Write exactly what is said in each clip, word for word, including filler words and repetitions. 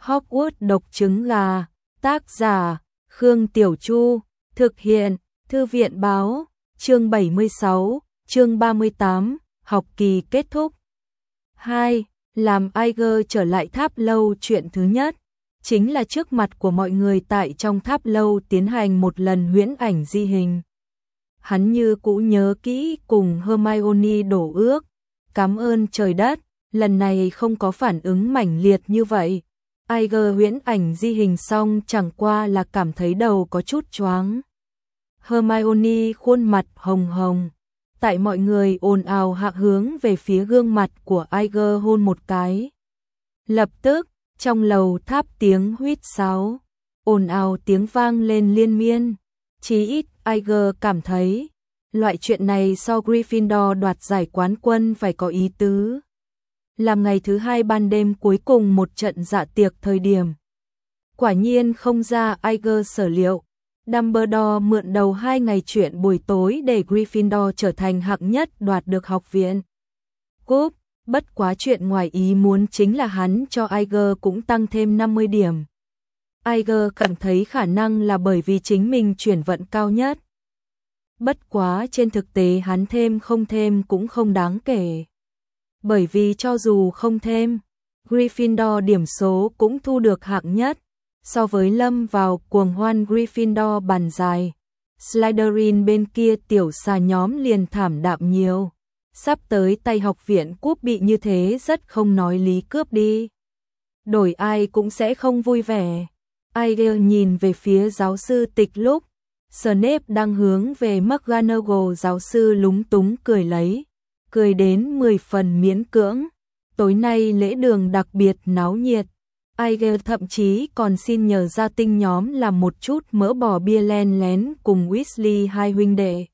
Hogwarts độc trứng gà, tác giả, Khương Tiểu Chu, thực hiện, Thư viện báo, chương bảy mươi sáu, chương ba mươi tám, học kỳ kết thúc. hai. Làm Iger trở lại tháp lâu. Chuyện thứ nhất, chính là trước mặt của mọi người tại trong tháp lâu tiến hành một lần huyễn ảnh di hình. Hắn như cũ nhớ kỹ cùng Hermione đổ ước, cảm ơn trời đất, lần này không có phản ứng mãnh liệt như vậy. Iger huyễn ảnh di hình xong chẳng qua là cảm thấy đầu có chút choáng. Hermione khuôn mặt hồng hồng, tại mọi người ồn ào hạ hướng về phía gương mặt của Iger hôn một cái. Lập tức, trong lầu tháp tiếng huýt sáo, ồn ào tiếng vang lên liên miên. Chí ít Iger cảm thấy, loại chuyện này so Gryffindor đoạt giải quán quân phải có ý tứ. Làm ngày thứ hai ban đêm cuối cùng một trận dạ tiệc thời điểm. Quả nhiên không ra Iger sở liệu, Dumbledore mượn đầu hai ngày chuyện buổi tối để Gryffindor trở thành hạng nhất đoạt được học viện cúp. Bất quá chuyện ngoài ý muốn chính là hắn cho Iger cũng tăng thêm năm mươi điểm. Iger cảm thấy khả năng là bởi vì chính mình chuyển vận cao nhất. Bất quá trên thực tế hắn thêm không thêm cũng không đáng kể. Bởi vì cho dù không thêm, Gryffindor điểm số cũng thu được hạng nhất. So với lâm vào cuồng hoan Gryffindor bàn dài, Slytherin bên kia tiểu xà nhóm liền thảm đạm nhiều. Sắp tới tay học viện cúp bị như thế rất không nói lý cướp đi. Đổi ai cũng sẽ không vui vẻ. Iger nhìn về phía giáo sư Tịch lúc Snape đang hướng về McGonagall, giáo sư lúng túng cười lấy, cười đến mười phần miễn cưỡng. Tối nay lễ đường đặc biệt náo nhiệt. Iger thậm chí còn xin nhờ gia tinh nhóm làm một chút mỡ bò bia len lén cùng Weasley hai huynh đệ.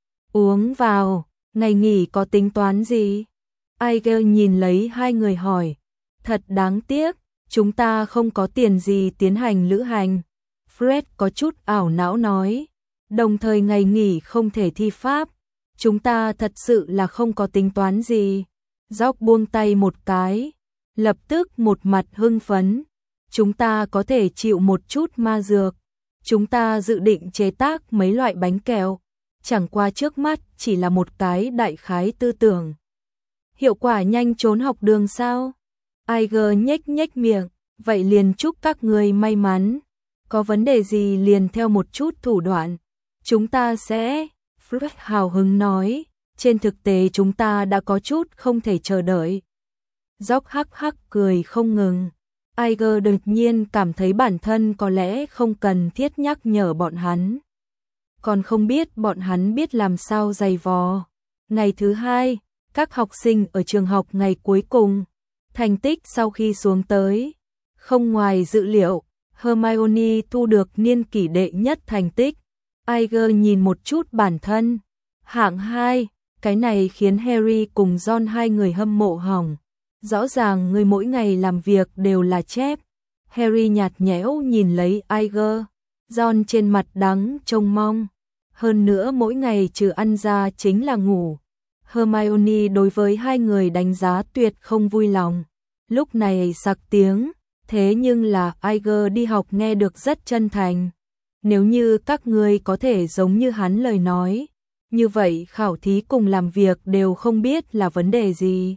Uống vào, ngày nghỉ có tính toán gì? Iger nhìn lấy hai người hỏi. Thật đáng tiếc, chúng ta không có tiền gì tiến hành lữ hành. Fred có chút ảo não nói. Đồng thời ngày nghỉ không thể thi pháp. Chúng ta thật sự là không có tính toán gì. George buông tay một cái. Lập tức một mặt hưng phấn. Chúng ta có thể chịu một chút ma dược. Chúng ta dự định chế tác mấy loại bánh kẹo. Chẳng qua trước mắt chỉ là một cái đại khái tư tưởng. Hiệu quả nhanh trốn học đường sao? Iger nhếch nhếch miệng. Vậy liền chúc các người may mắn. Có vấn đề gì liền theo một chút thủ đoạn. Chúng ta sẽ... Fred hào hứng nói. Trên thực tế chúng ta đã có chút không thể chờ đợi. George hắc hắc cười không ngừng. Iger đột nhiên cảm thấy bản thân có lẽ không cần thiết nhắc nhở bọn hắn. Còn không biết bọn hắn biết làm sao giày vò. Ngày thứ hai, các học sinh ở trường học ngày cuối cùng. Thành tích sau khi xuống tới. Không ngoài dự liệu, Hermione thu được niên kỷ đệ nhất thành tích. Iger nhìn một chút bản thân. Hạng hai, cái này khiến Harry cùng Ron hai người hâm mộ hỏng. Rõ ràng người mỗi ngày làm việc đều là chép. Harry nhạt nhẽo nhìn lấy Iger. Ron trên mặt đắng trông mong. Hơn nữa mỗi ngày trừ ăn ra chính là ngủ. Hermione đối với hai người đánh giá tuyệt không vui lòng. Lúc này sặc tiếng. Thế nhưng là Iger đi học nghe được rất chân thành. Nếu như các ngươi có thể giống như hắn lời nói. Như vậy khảo thí cùng làm việc đều không biết là vấn đề gì.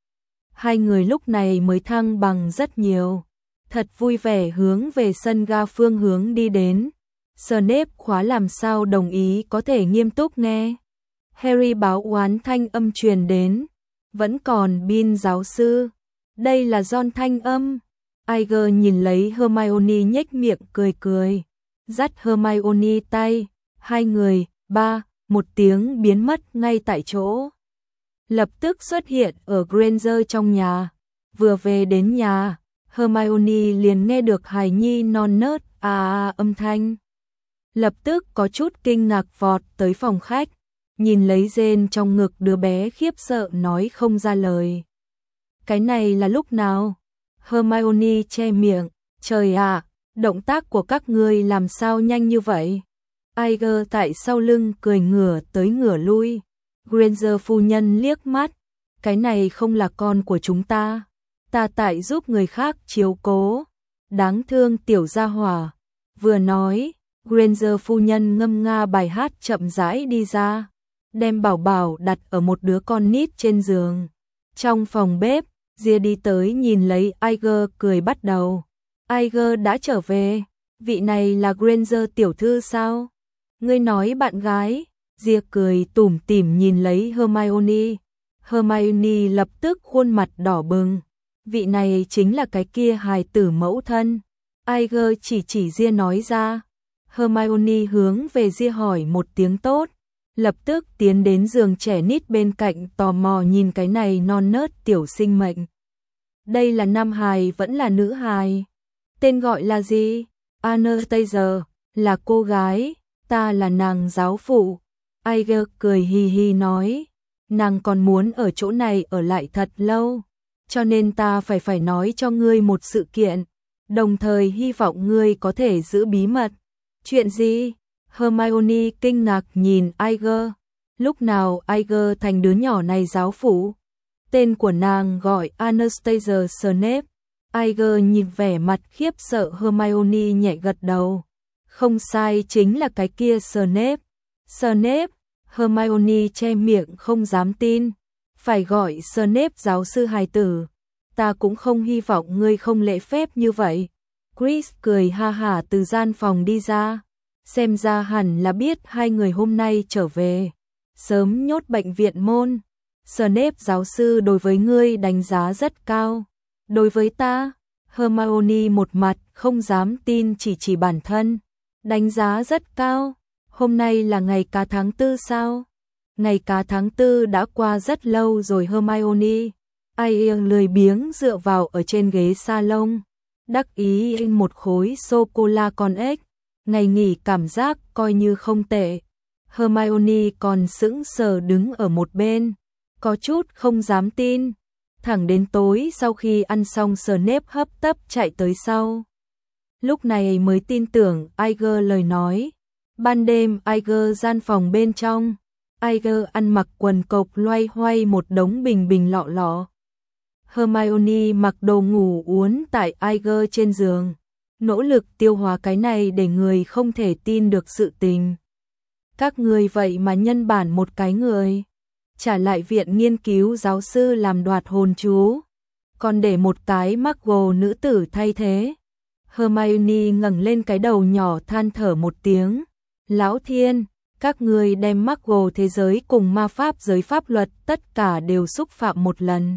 Hai người lúc này mới thăng bằng rất nhiều. Thật vui vẻ hướng về sân ga phương hướng đi đến. Snape khóa làm sao đồng ý có thể nghiêm túc nghe. Harry báo oán thanh âm truyền đến. Vẫn còn Bin giáo sư. Đây là Ron thanh âm. Iger nhìn lấy Hermione nhếch miệng cười cười. Dắt Hermione tay. Hai người, ba, một tiếng biến mất ngay tại chỗ. Lập tức xuất hiện ở Granger trong nhà. Vừa về đến nhà, Hermione liền nghe được hài nhi non nớt à, à âm thanh. Lập tức có chút kinh ngạc vọt tới phòng khách, nhìn lấy rên trong ngực đứa bé khiếp sợ nói không ra lời. Cái này là lúc nào? Hermione che miệng, trời ạ, động tác của các ngươi làm sao nhanh như vậy? Iger tại sau lưng cười ngửa tới ngửa lui. Granger phu nhân liếc mắt, cái này không là con của chúng ta, ta tại giúp người khác chiếu cố. đáng thương tiểu gia hỏa. Vừa nói, Granger phu nhân ngâm nga bài hát chậm rãi đi ra, đem Bảo Bảo đặt ở một đứa con nít trên giường. Trong phòng bếp, Gia đi tới nhìn lấy Iger cười bắt đầu. Iger đã trở về, vị này là Granger tiểu thư sao? Ngươi nói bạn gái? Gia cười tủm tỉm nhìn lấy Hermione. Hermione lập tức khuôn mặt đỏ bừng. Vị này chính là cái kia hài tử mẫu thân. Iger chỉ chỉ Gia nói ra. Hermione hướng về Gia hỏi một tiếng tốt, lập tức tiến đến giường trẻ nít bên cạnh tò mò nhìn cái này non nớt tiểu sinh mệnh. Đây là nam hài vẫn là nữ hài? Tên gọi là gì? Anastasia, là cô gái, ta là nàng giáo phụ. Iger cười hì hì nói, nàng còn muốn ở chỗ này ở lại thật lâu, cho nên ta phải phải nói cho ngươi một sự kiện, đồng thời hy vọng ngươi có thể giữ bí mật. Chuyện gì? Hermione kinh ngạc nhìn Iger. Lúc nào Iger thành đứa nhỏ này giáo phụ? Tên của nàng gọi Anastasia Snape. Iger nhìn vẻ mặt khiếp sợ Hermione nhẹ gật đầu. Không sai, chính là cái kia Snape. Snape? Hermione che miệng không dám tin. Phải gọi Snape giáo sư hài tử. Ta cũng không hy vọng ngươi không lễ phép như vậy. Chris cười ha hả từ gian phòng đi ra. Xem ra hẳn là biết hai người hôm nay trở về. Sớm nhốt bệnh viện môn. Snape giáo sư đối với ngươi đánh giá rất cao. Đối với ta? Hermione một mặt không dám tin chỉ chỉ bản thân. Đánh giá rất cao. Hôm nay là ngày cá tháng tư sao? Ngày cá tháng tư đã qua rất lâu rồi Hermione. Ai lười biếng dựa vào ở trên ghế salon. Đắc ý in một khối sô-cô-la con ếch. Ngày nghỉ cảm giác coi như không tệ. Hermione còn sững sờ đứng ở một bên, có chút không dám tin. Thẳng đến tối sau khi ăn xong Snape hấp tấp chạy tới sau. Lúc này mới tin tưởng Iger lời nói. Ban đêm Iger gian phòng bên trong. Iger ăn mặc quần cộc loay hoay một đống bình bình lọ lọ. Hermione mặc đồ ngủ uốn tại Iger trên giường. Nỗ lực tiêu hóa cái này để người không thể tin được sự tình. Các người vậy mà nhân bản một cái người. Trả lại viện nghiên cứu giáo sư làm đoạt hồn chú. Còn để một cái Muggle nữ tử thay thế. Hermione ngẩng lên cái đầu nhỏ than thở một tiếng. Lão thiên, các người đem Muggle thế giới cùng ma pháp giới pháp luật tất cả đều xúc phạm một lần.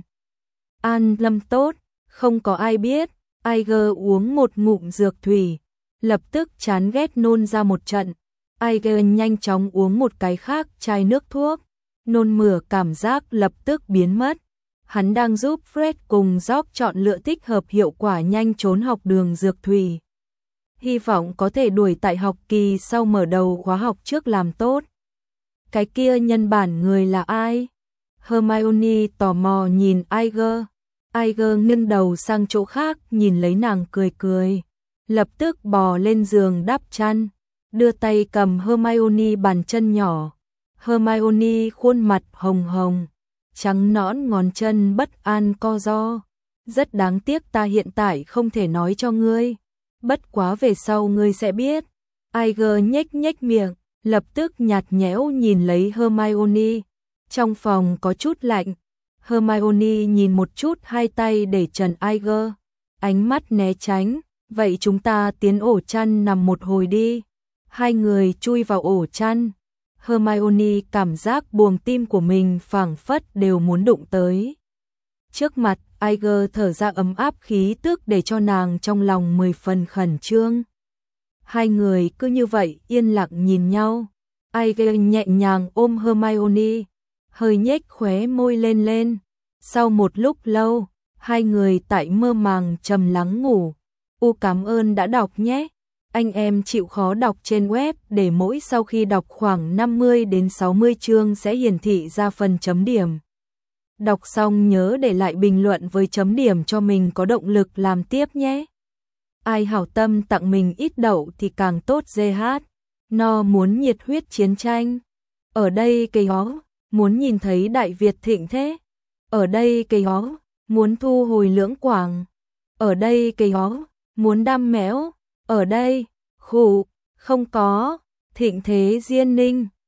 An lâm tốt, không có ai biết. Iger uống một ngụm dược thủy, lập tức chán ghét nôn ra một trận. Iger nhanh chóng uống một cái khác chai nước thuốc, nôn mửa cảm giác lập tức biến mất. Hắn đang giúp Fred cùng George chọn lựa thích hợp hiệu quả nhanh trốn học đường dược thủy. Hy vọng có thể đuổi tại học kỳ sau mở đầu khóa học trước làm tốt. Cái kia nhân bản người là ai? Hermione tò mò nhìn Iger. Iger nghiêng đầu sang chỗ khác nhìn lấy nàng cười cười. Lập tức bò lên giường đắp chăn, đưa tay cầm Hermione bàn chân nhỏ. Hermione khuôn mặt hồng hồng, trắng nõn ngón chân bất an co ro. Rất đáng tiếc ta hiện tại không thể nói cho ngươi. Bất quá về sau ngươi sẽ biết. Iger nhếch nhếch miệng, lập tức nhạt nhẽo nhìn lấy Hermione. Trong phòng có chút lạnh. Hermione nhìn một chút hai tay để trần Iger, ánh mắt né tránh. Vậy chúng ta tiến ổ chăn nằm một hồi đi. Hai người chui vào ổ chăn. Hermione cảm giác buồng tim của mình phảng phất đều muốn đụng tới. Trước mặt, Iger thở ra ấm áp khí tức để cho nàng trong lòng mười phần khẩn trương. Hai người cứ như vậy yên lặng nhìn nhau. Iger nhẹ nhàng ôm Hermione, hơi nhếch khóe môi lên lên. Sau một lúc lâu, hai người tại mơ màng trầm lắng ngủ. U cảm ơn đã đọc nhé. Anh em chịu khó đọc trên web để mỗi sau khi đọc khoảng năm mươi đến sáu mươi chương sẽ hiển thị ra phần chấm điểm. Đọc xong nhớ để lại bình luận với chấm điểm cho mình có động lực làm tiếp nhé. Ai hảo tâm tặng mình ít đậu thì càng tốt giê hát. No muốn nhiệt huyết chiến tranh. Ở đây cây hó, muốn nhìn thấy Đại Việt thịnh thế. Ở đây cây hó, muốn thu hồi lưỡng quảng. Ở đây cây hó, muốn đăm mẽo, ở đây, khụ, không có, Thịnh Thế Diên Ninh.